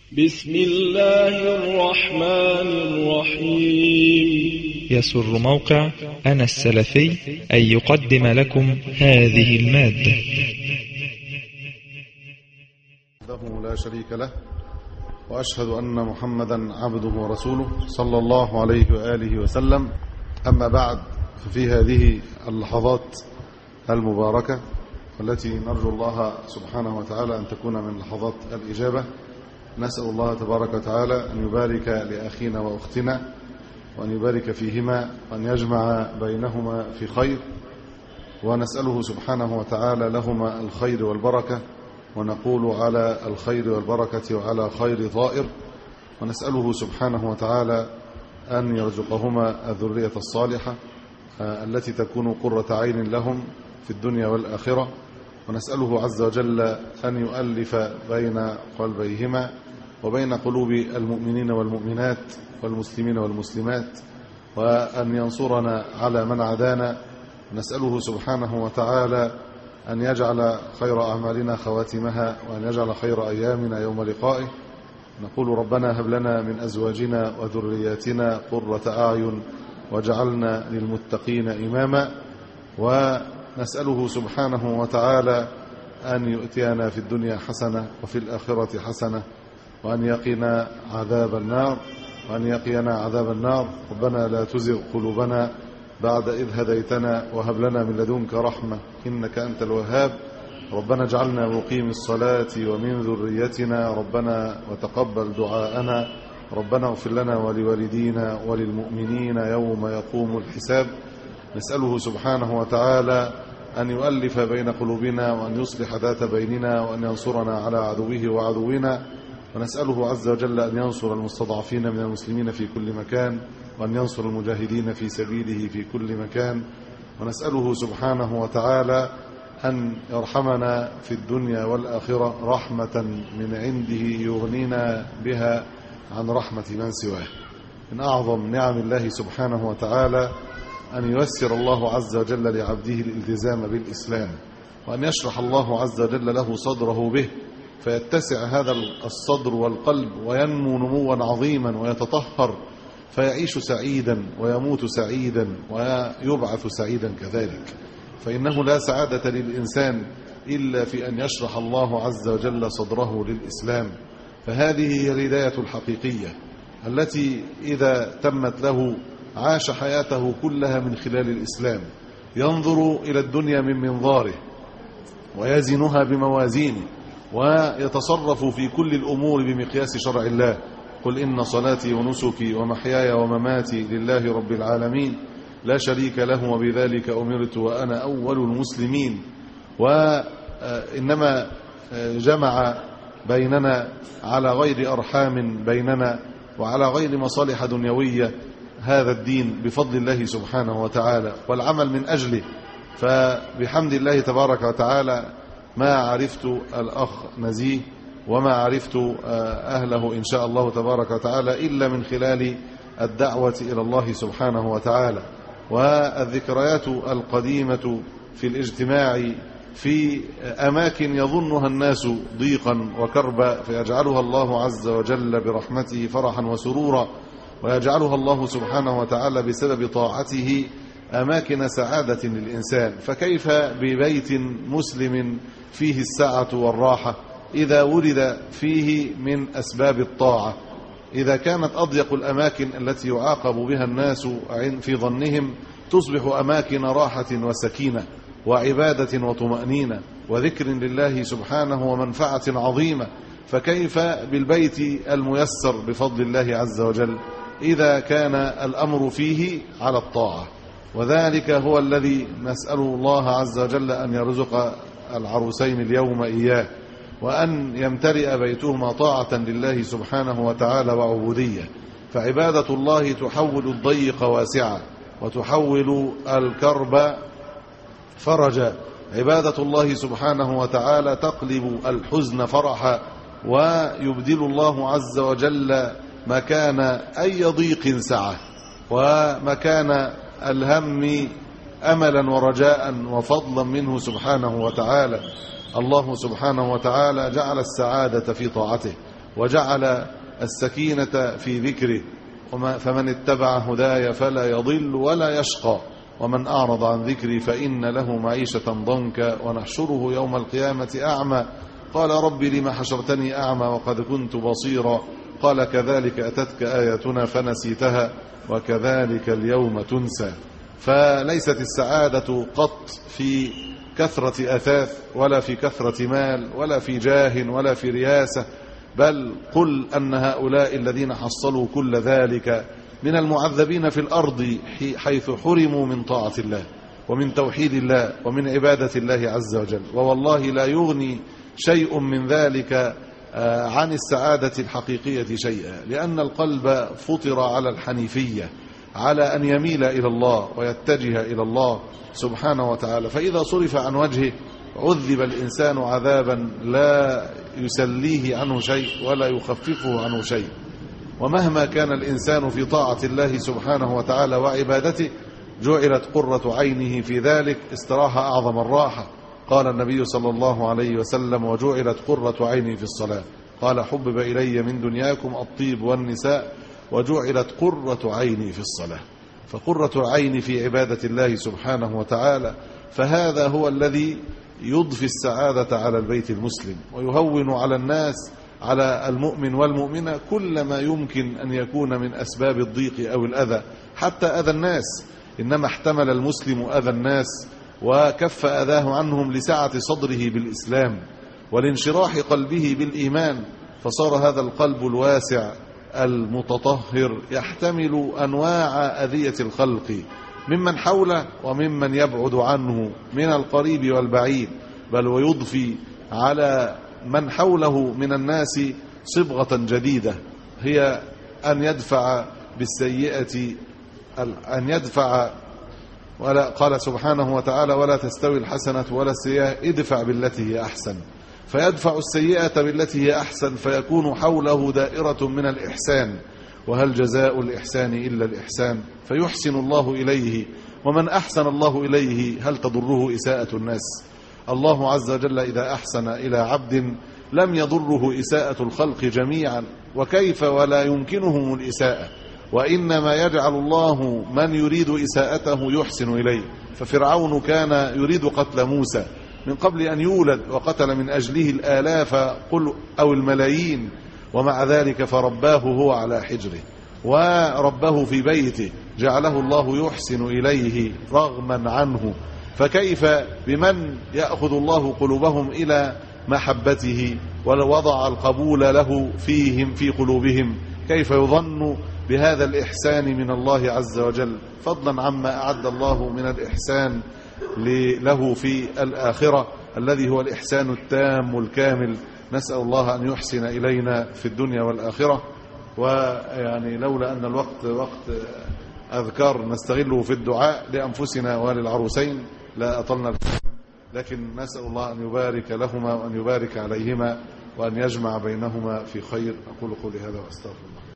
بسم الله الرحمن الرحيم. يسر موقع أنا السلفي أن يقدم لكم هذه المادة. لا شريك له، وأشهد أن محمدا عبده ورسوله صلى الله عليه وآله وسلم. أما بعد، ففي هذه اللحظات المباركة والتي نرجو الله سبحانه وتعالى أن تكون من لحظات الإجابة، نسأل الله تبارك وتعالى أن يبارك لأخينا وأختنا، وأن يبارك فيهما، وأن يجمع بينهما في خير، ونسأله سبحانه وتعالى لهما الخير والبركة، ونقول على الخير والبركة وعلى خير طائر، ونسأله سبحانه وتعالى أن يرزقهما الذرية الصالحة التي تكون قرة عين لهم في الدنيا والآخرة، ونسأله عز وجل أن يؤلف بين قلبيهما وبين قلوب المؤمنين والمؤمنات والمسلمين والمسلمات، وأن ينصرنا على من عادانا. نسأله سبحانه وتعالى أن يجعل خير أعمالنا خواتمها، وأن يجعل خير أيامنا يوم لقائه. نقول ربنا هب لنا من أزواجنا وذرياتنا قرة أعين واجعلنا للمتقين إماما. ونسأله سبحانه وتعالى أن يؤتينا في الدنيا حسنة وفي الآخرة حسنة، وأن يقينا عذاب النار، وأن يقينا عذاب النار. ربنا لا تزغ قلوبنا بعد إذ هديتنا، وهب لنا من لدنك رحمة إنك أنت الوهاب. ربنا اجعلنا مقيم الصلاة ومن ذريتنا ربنا وتقبل دعاءنا. ربنا اغفر لنا ولوالدينا وللمؤمنين يوم يقوم الحساب. نسأله سبحانه وتعالى أن يؤلف بين قلوبنا، وأن يصلح ذات بيننا، وأن ينصرنا على عدوه وعدونا. ونسأله عز وجل أن ينصر المستضعفين من المسلمين في كل مكان، وأن ينصر المجاهدين في سبيله في كل مكان. ونسأله سبحانه وتعالى أن يرحمنا في الدنيا والآخرة رحمة من عنده يغنينا بها عن رحمة من سواه. من أعظم نعم الله سبحانه وتعالى أن ييسر الله عز وجل لعبده الالتزام بالإسلام، وأن يشرح الله عز وجل له صدره به، فيتسع هذا الصدر والقلب وينمو نموا عظيما ويتطهر، فيعيش سعيدا ويموت سعيدا ويبعث سعيدا كذلك. فإنه لا سعادة للإنسان إلا في أن يشرح الله عز وجل صدره للإسلام. فهذه هي الهداية الحقيقية التي إذا تمت له عاش حياته كلها من خلال الإسلام، ينظر إلى الدنيا من منظاره ويزنها بموازينه، ويتصرف في كل الأمور بمقياس شرع الله. قل إن صلاتي ونسكي ومحياي ومماتي لله رب العالمين لا شريك له وبذلك أمرت وأنا أول المسلمين. وإنما جمع بيننا على غير أرحام بيننا وعلى غير مصالح دنيوية هذا الدين بفضل الله سبحانه وتعالى والعمل من أجله. فبحمد الله تبارك وتعالى ما عرفت الأخ نزيه وما عرفت أهله إن شاء الله تبارك وتعالى إلا من خلال الدعوة إلى الله سبحانه وتعالى، والذكريات القديمة في الاجتماع في أماكن يظنها الناس ضيقا وكربا، فيجعلها الله عز وجل برحمته فرحا وسرورا، ويجعلها الله سبحانه وتعالى بسبب طاعته أماكن سعادة للإنسان. فكيف ببيت مسلم فيه السعة والراحة إذا ولد فيه من أسباب الطاعة؟ إذا كانت أضيق الأماكن التي يعاقب بها الناس في ظنهم تصبح أماكن راحة وسكينة وعبادة وطمأنينة وذكر لله سبحانه ومنفعة عظيمة. فكيف بالبيت الميسر بفضل الله عز وجل إذا كان الأمر فيه على الطاعة؟ وذلك هو الذي نسأل الله عز وجل أن يرزق العروسين اليوم إياه، وأن يمتلئ بيتهما طاعة لله سبحانه وتعالى وعبودية. فعبادة الله تحول الضيق واسعا وتحول الكرب فرجا. عبادة الله سبحانه وتعالى تقلب الحزن فرحا، ويبدل الله عز وجل مكان أي ضيق سعة، ومكان الهم أملا ورجاء وفضلا منه سبحانه وتعالى. الله سبحانه وتعالى جعل السعادة في طاعته، وجعل السكينة في ذكره، فمن اتبع هداي فلا يضل ولا يشقى، ومن أعرض عن ذكري فإن له معيشة ضنكا ونحشره يوم القيامة أعمى قال رب لم حشرتني أعمى وقد كنت بصيرا قال كذلك أتتك آياتنا فنسيتها وكذلك اليوم تنسى. فليست السعادة قط في كثرة أثاث ولا في كثرة مال ولا في جاه ولا في رياسة، بل قل أن هؤلاء الذين حصلوا كل ذلك من المعذبين في الأرض حيث حرموا من طاعة الله ومن توحيد الله ومن عبادة الله عز وجل. ووالله لا يغني شيء من ذلك عن السعادة الحقيقية شيئا، لأن القلب فطر على الحنيفية، على أن يميل إلى الله ويتجه إلى الله سبحانه وتعالى. فإذا صرف عن وجهه عذب الإنسان عذابا لا يسليه عنه شيء ولا يخففه عنه شيء. ومهما كان الإنسان في طاعة الله سبحانه وتعالى وعبادته جعلت قرة عينه في ذلك استراحة أعظم الراحة. قال النبي صلى الله عليه وسلم وجعلت قرة عيني في الصلاة. قال حبب إلي من دنياكم الطيب والنساء وجعلت قرة عيني في الصلاة. فقرة العين في عبادة الله سبحانه وتعالى، فهذا هو الذي يضفي السعادة على البيت المسلم ويهون على الناس، على المؤمن والمؤمنة، كل ما يمكن أن يكون من أسباب الضيق أو الأذى، حتى أذى الناس. إنما احتمل المسلم أذى الناس وكف أذاه عنهم لسعة صدره بالإسلام والانشراح قلبه بالإيمان، فصار هذا القلب الواسع المتطهر يحتمل أنواع أذية الخلق ممن حوله وممن يبعد عنه من القريب والبعيد، بل ويضفي على من حوله من الناس صبغة جديدة هي أن يدفع بالسيئة، أن يدفع، ولا قال سبحانه وتعالى ولا تستوي الحسنة ولا السيئة ادفع بالتي هي أحسن، فيدفع السيئة بالتي هي أحسن فيكون حوله دائرة من الإحسان. وهل جزاء الإحسان إلا الإحسان، فيحسن الله إليه، ومن أحسن الله إليه هل تضره إساءة الناس؟ الله عز وجل إذا أحسن إلى عبد لم يضره إساءة الخلق جميعا، وكيف ولا يمكنهم الإساءة، وإنما يجعل الله من يريد إساءته يحسن إليه. ففرعون كان يريد قتل موسى من قبل أن يولد، وقتل من أجله الآلاف أو الملايين، ومع ذلك فرباه هو على حجره وربه في بيته، جعله الله يحسن إليه رغما عنه. فكيف بمن يأخذ الله قلوبهم إلى محبته ووضع القبول له فيهم في قلوبهم، كيف يظن بهذا الإحسان من الله عز وجل، فضلا عما أعد الله من الإحسان له في الآخرة الذي هو الإحسان التام الكامل. نسأل الله أن يحسن إلينا في الدنيا والآخرة. ويعني لولا أن الوقت وقت أذكار نستغله في الدعاء لأنفسنا وللعروسين لا أطلنا الكلام، لكن نسأل الله أن يبارك لهما وأن يبارك عليهما وأن يجمع بينهما في خير. أقول قولي هذا وأستغفر الله.